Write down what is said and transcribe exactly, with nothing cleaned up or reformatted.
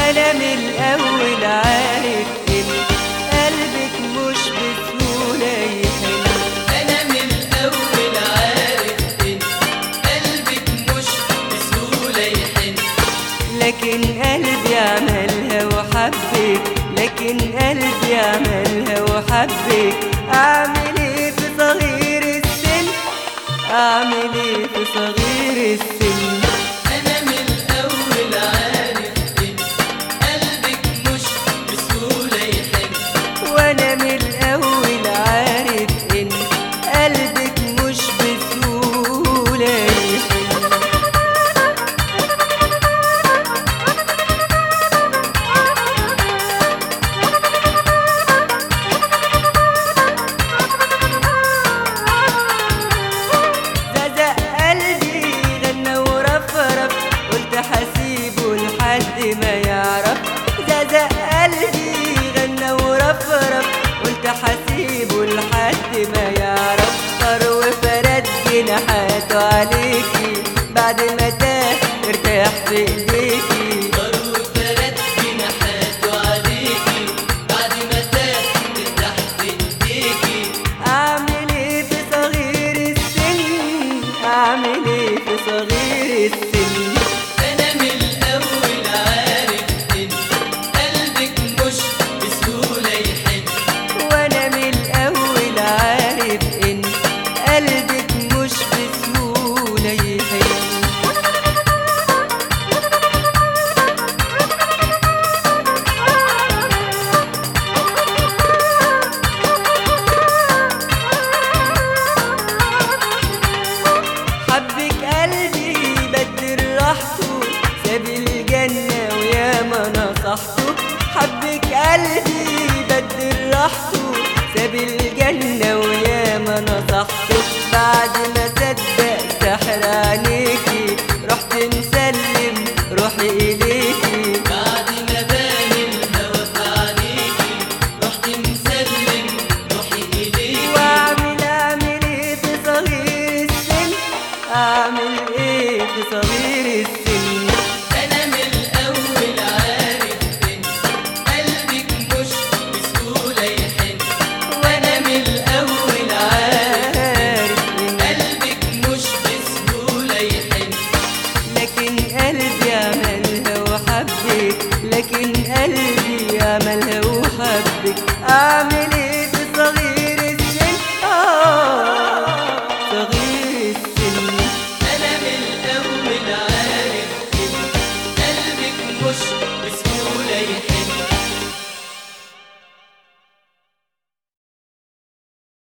انا من الاول عارف ان قلبك مش بسهولة يحن. انا من الاول عارف ان قلبك مش بسهولة يحن. لكن قلبي عملها وحبك، لكن قلبي عملها وحبك. اعمل ايه في صغير السن، اعمل ايه في صغير السن. انا من الاول عارف ان قلبك مش بسهولة يحن. وانا من الاول عارف ان قلبك مش بسهولة يحن. زقزق قلبي غنى ورفرف، قلت حسيبه لحد ما يعرف. زقزق قلبي غنى ورفرف، قلت حسيبه لحد ما يعرف. طار وفرد جناحاته عليكي، بعد ما تاه ارتاح في ايديكي. طار وفرد جناحاته عليكي، بعد ما تاه ارتاح في ايديكي. اعمل ايه في صغير السن، اعمل ايه في صغير السن. انا من الاول عارف ان قلبك مش بسهولة يحن. وانا من الاول عارف ان قلبك مش بسهولة يحن. حبك قلبي بدل راحته، ساب الجنة وياما نصحته. حبك قلبي بدل راحته، ساب الجنة وياما نصحته. بعد ما صدق سحر عينيكي، رحت مسلم روحي إليكي. بعد ما بان الهوى في عينيكي، رحت مسلم روحي إليكي. واعمل اعمل ايه في صغير السن، اعمل ايه في صغير السن. أنا من الأول عارف إن قلبك مش بسهولة يحن. وأنا من الأول عارف عارف ان قلبك مش بسهولة يحن. لكن قلبي عملها وحبك، لكن قلبي عملها وحبك. اعمل